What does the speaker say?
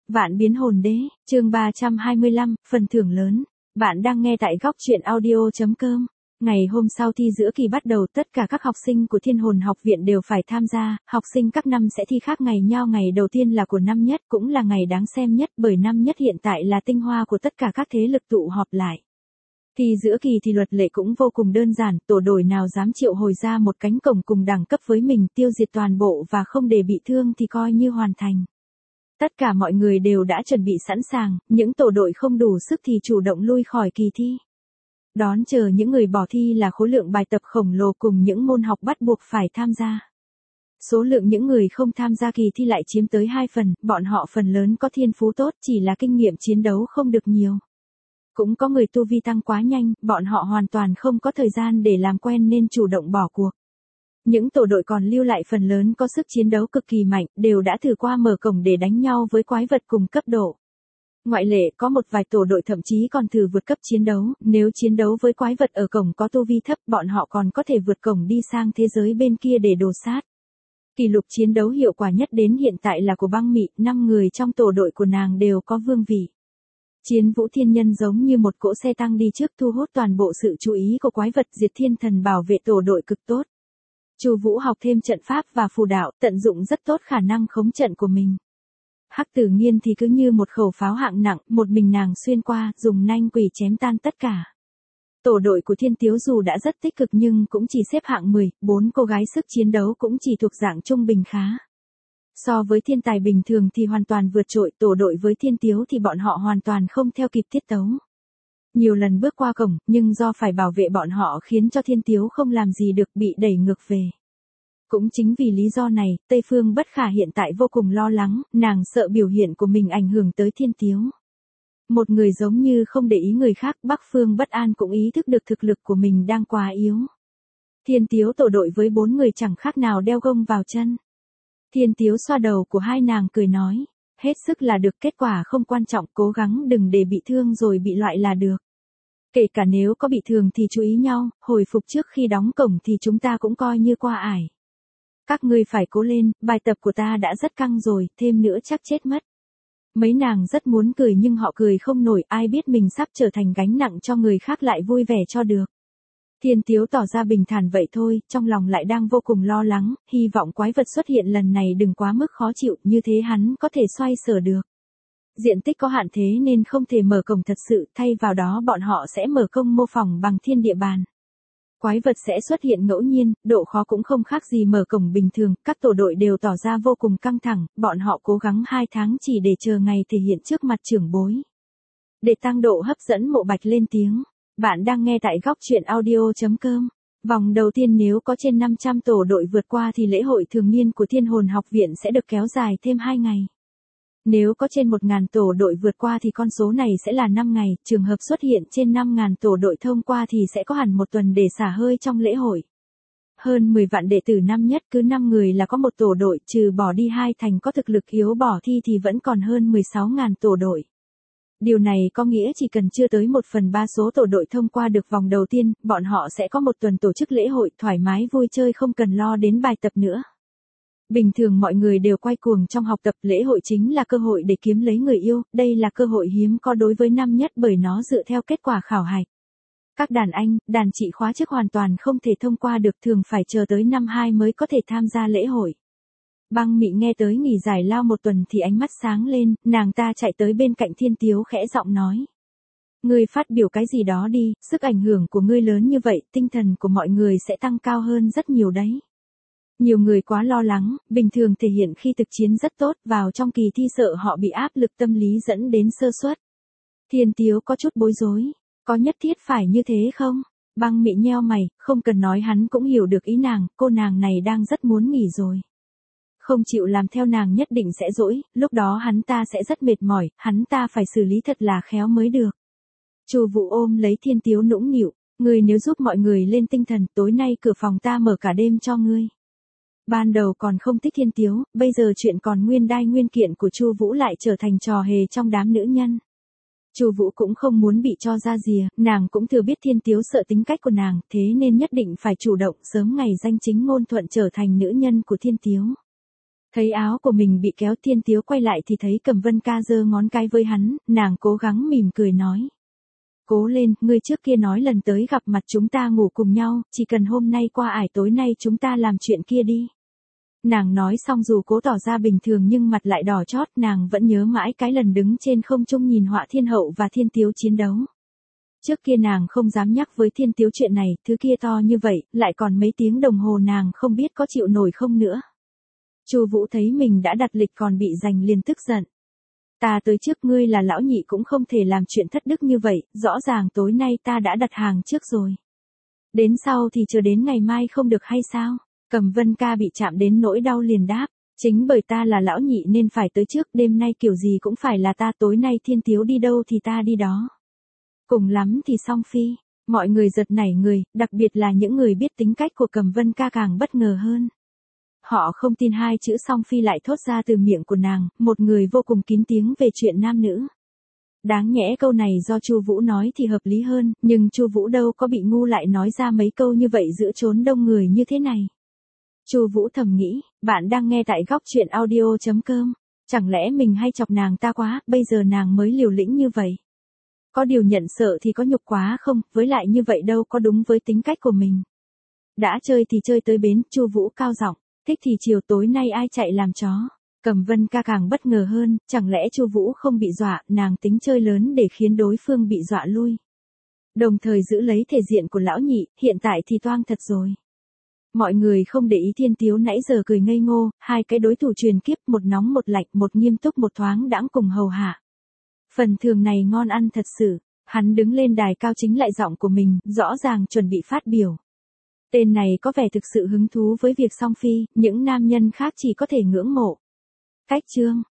Vạn biến hồn đế, chương 325, phần thưởng lớn. Bạn đang nghe tại góc truyện audio.com. Ngày hôm sau thi giữa kỳ bắt đầu, tất cả các học sinh của Thiên Hồn học viện đều phải tham gia. Học sinh các năm sẽ thi khác ngày nhau. Ngày đầu tiên là của năm nhất, cũng là ngày đáng xem nhất, bởi năm nhất hiện tại là tinh hoa của tất cả các thế lực tụ họp lại. Thi giữa kỳ thì luật lệ cũng vô cùng đơn giản, tổ đội nào dám triệu hồi ra một cánh cổng cùng đẳng cấp với mình, tiêu diệt toàn bộ và không để bị thương thì coi như hoàn thành. Tất cả mọi người đều đã chuẩn bị sẵn sàng, những tổ đội không đủ sức thì chủ động lui khỏi kỳ thi. Đón chờ những người bỏ thi là khối lượng bài tập khổng lồ cùng những môn học bắt buộc phải tham gia. Số lượng những người không tham gia kỳ thi lại chiếm tới 2 phần, bọn họ phần lớn có thiên phú tốt, chỉ là kinh nghiệm chiến đấu không được nhiều. Cũng có người tu vi tăng quá nhanh, bọn họ hoàn toàn không có thời gian để làm quen nên chủ động bỏ cuộc. Những tổ đội còn lưu lại phần lớn có sức chiến đấu cực kỳ mạnh, đều đã thử qua mở cổng để đánh nhau với quái vật cùng cấp độ. Ngoại lệ có một vài tổ đội thậm chí còn thử vượt cấp chiến đấu, nếu chiến đấu với quái vật ở cổng có tu vi thấp, bọn họ còn có thể vượt cổng đi sang thế giới bên kia để đồ sát. Kỷ lục chiến đấu hiệu quả nhất đến hiện tại là của Băng Mị, 5 người trong tổ đội của nàng đều có vương vị. Chiến Vũ Thiên Nhân giống như một cỗ xe tăng đi trước, thu hút toàn bộ sự chú ý của quái vật. Diệt Thiên Thần bảo vệ tổ đội cực tốt. Chu Vũ học thêm trận pháp và phù đạo, tận dụng rất tốt khả năng khống trận của mình. Hắc Tử Nghiên thì cứ như một khẩu pháo hạng nặng, một mình nàng xuyên qua, dùng nanh quỷ chém tan tất cả. Tổ đội của Thiên Tiếu dù đã rất tích cực nhưng cũng chỉ xếp hạng 10, 4 cô gái sức chiến đấu cũng chỉ thuộc dạng trung bình khá. So với thiên tài bình thường thì hoàn toàn vượt trội, tổ đội với Thiên Tiếu thì bọn họ hoàn toàn không theo kịp tiết tấu. Nhiều lần bước qua cổng, nhưng do phải bảo vệ bọn họ khiến cho Thiên Tiếu không làm gì được, bị đẩy ngược về. Cũng chính vì lý do này, Tây Phương Bất Khả hiện tại vô cùng lo lắng, nàng sợ biểu hiện của mình ảnh hưởng tới Thiên Tiếu. Một người giống như không để ý người khác, Bắc Phương Bất An cũng ý thức được thực lực của mình đang quá yếu. Thiên Tiếu tổ đội với 4 người chẳng khác nào đeo gông vào chân. Thiên Tiếu xoa đầu của hai nàng cười nói, hết sức là được, kết quả không quan trọng, cố gắng đừng để bị thương rồi bị loại là được. Kể cả nếu có bị thương thì chú ý nhau, hồi phục trước khi đóng cổng thì chúng ta cũng coi như qua ải. Các ngươi phải cố lên, bài tập của ta đã rất căng rồi, thêm nữa chắc chết mất. Mấy nàng rất muốn cười nhưng họ cười không nổi, ai biết mình sắp trở thành gánh nặng cho người khác lại vui vẻ cho được. Thiên Tiếu tỏ ra bình thản vậy thôi, trong lòng lại đang vô cùng lo lắng, hy vọng quái vật xuất hiện lần này đừng quá mức khó chịu, như thế hắn có thể xoay sở được. Diện tích có hạn thế nên không thể mở cổng thật sự, thay vào đó bọn họ sẽ mở công mô phỏng bằng thiên địa bàn. Quái vật sẽ xuất hiện ngẫu nhiên, độ khó cũng không khác gì mở cổng bình thường, các tổ đội đều tỏ ra vô cùng căng thẳng, bọn họ cố gắng 2 tháng chỉ để chờ ngày thể hiện trước mặt trưởng bối. Để tăng độ hấp dẫn, Mộ Bạch lên tiếng. Bạn đang nghe tại góc truyện audio.com. Vòng đầu tiên nếu có trên 500 tổ đội vượt qua thì lễ hội thường niên của Thiên Hồn học viện sẽ được kéo dài thêm 2 ngày. Nếu có trên 1.000 tổ đội vượt qua thì con số này sẽ là 5 ngày, trường hợp xuất hiện trên 5.000 tổ đội thông qua thì sẽ có hẳn 1 tuần để xả hơi trong lễ hội. Hơn 10 vạn đệ tử năm nhất, cứ 5 người là có một tổ đội, trừ bỏ đi 2 thành có thực lực yếu bỏ thi thì vẫn còn hơn 16.000 tổ đội. Điều này có nghĩa chỉ cần chưa tới 1/3 số tổ đội thông qua được vòng đầu tiên, bọn họ sẽ có 1 tuần tổ chức lễ hội, thoải mái vui chơi không cần lo đến bài tập nữa. Bình thường mọi người đều quay cuồng trong học tập, lễ hội chính là cơ hội để kiếm lấy người yêu, đây là cơ hội hiếm có đối với năm nhất bởi nó dựa theo kết quả khảo hạch. Các đàn anh, đàn chị khóa trước hoàn toàn không thể thông qua được, thường phải chờ tới năm 2 mới có thể tham gia lễ hội. Băng Mị nghe tới nghỉ giải lao 1 tuần thì ánh mắt sáng lên, nàng ta chạy tới bên cạnh Thiên Tiếu khẽ giọng nói. Ngươi phát biểu cái gì đó đi, sức ảnh hưởng của ngươi lớn như vậy, tinh thần của mọi người sẽ tăng cao hơn rất nhiều đấy. Nhiều người quá lo lắng, bình thường thể hiện khi thực chiến rất tốt, vào trong kỳ thi sợ họ bị áp lực tâm lý dẫn đến sơ suất. Thiên Tiếu có chút bối rối, có nhất thiết phải như thế không? Băng Mị nheo mày, không cần nói hắn cũng hiểu được ý nàng, cô nàng này đang rất muốn nghỉ rồi. Không chịu làm theo nàng nhất định sẽ dỗi, lúc đó hắn ta sẽ rất mệt mỏi, hắn ta phải xử lý thật là khéo mới được. Chu Vũ ôm lấy Thiên Tiếu nũng nịu, ngươi nếu giúp mọi người lên tinh thần, tối nay cửa phòng ta mở cả đêm cho ngươi. Ban đầu còn không thích Thiên Tiếu, bây giờ chuyện còn nguyên đai nguyên kiện của Chu Vũ lại trở thành trò hề trong đám nữ nhân. Chu Vũ cũng không muốn bị cho ra rìa, nàng cũng thừa biết Thiên Tiếu sợ tính cách của nàng, thế nên nhất định phải chủ động, sớm ngày danh chính ngôn thuận trở thành nữ nhân của Thiên Tiếu. Thấy áo của mình bị kéo, Thiên Tiếu quay lại thì thấy Cẩm Vân Ca giơ ngón cái với hắn, nàng cố gắng mỉm cười nói. Cố lên, ngươi trước kia nói lần tới gặp mặt chúng ta ngủ cùng nhau, chỉ cần hôm nay qua ải tối nay chúng ta làm chuyện kia đi. Nàng nói xong dù cố tỏ ra bình thường nhưng mặt lại đỏ chót, nàng vẫn nhớ mãi cái lần đứng trên không trung nhìn Họa Thiên Hậu và Thiên Tiếu chiến đấu. Trước kia nàng không dám nhắc với Thiên Tiếu chuyện này, thứ kia to như vậy, lại còn mấy tiếng đồng hồ nàng không biết có chịu nổi không nữa. Chu Vũ thấy mình đã đặt lịch còn bị giành liền tức giận. Ta tới trước, ngươi là lão nhị cũng không thể làm chuyện thất đức như vậy, rõ ràng tối nay ta đã đặt hàng trước rồi. Đến sau thì chờ đến ngày mai không được hay sao? Cẩm Vân Ca bị chạm đến nỗi đau liền đáp. Chính bởi ta là lão nhị nên phải tới trước, đêm nay kiểu gì cũng phải là ta, tối nay Thiên Tiếu đi đâu thì ta đi đó. Cùng lắm thì song phi. Mọi người giật nảy người, đặc biệt là những người biết tính cách của Cẩm Vân Ca càng bất ngờ hơn. Họ không tin hai chữ song phi lại thốt ra từ miệng của nàng, một người vô cùng kín tiếng về chuyện nam nữ. Đáng nhẽ câu này do Chu Vũ nói thì hợp lý hơn, nhưng Chu Vũ đâu có bị ngu lại nói ra mấy câu như vậy giữa chốn đông người như thế này. Chu Vũ thầm nghĩ, bạn đang nghe tại góc truyện audio.com. Chẳng lẽ mình hay chọc nàng ta quá, bây giờ nàng mới liều lĩnh như vậy. Có điều nhận sợ thì có nhục quá không, với lại như vậy đâu có đúng với tính cách của mình. Đã chơi thì chơi tới bến, Chu Vũ cao giọng, thích thì chiều tối nay ai chạy làm chó. Cẩm Vân Ca càng bất ngờ hơn, chẳng lẽ Chu Vũ không bị dọa, nàng tính chơi lớn để khiến đối phương bị dọa lui. Đồng thời giữ lấy thể diện của lão nhị, hiện tại thì toang thật rồi. Mọi người không để ý Thiên Tiếu nãy giờ cười ngây ngô, hai cái đối thủ truyền kiếp, một nóng một lạnh, một nghiêm túc một thoáng đãng cùng hầu hạ. Phần thưởng này ngon ăn thật sự, hắn đứng lên đài cao chính lại giọng của mình, rõ ràng chuẩn bị phát biểu. Tên này có vẻ thực sự hứng thú với việc song phi, những nam nhân khác chỉ có thể ngưỡng mộ. Cách chương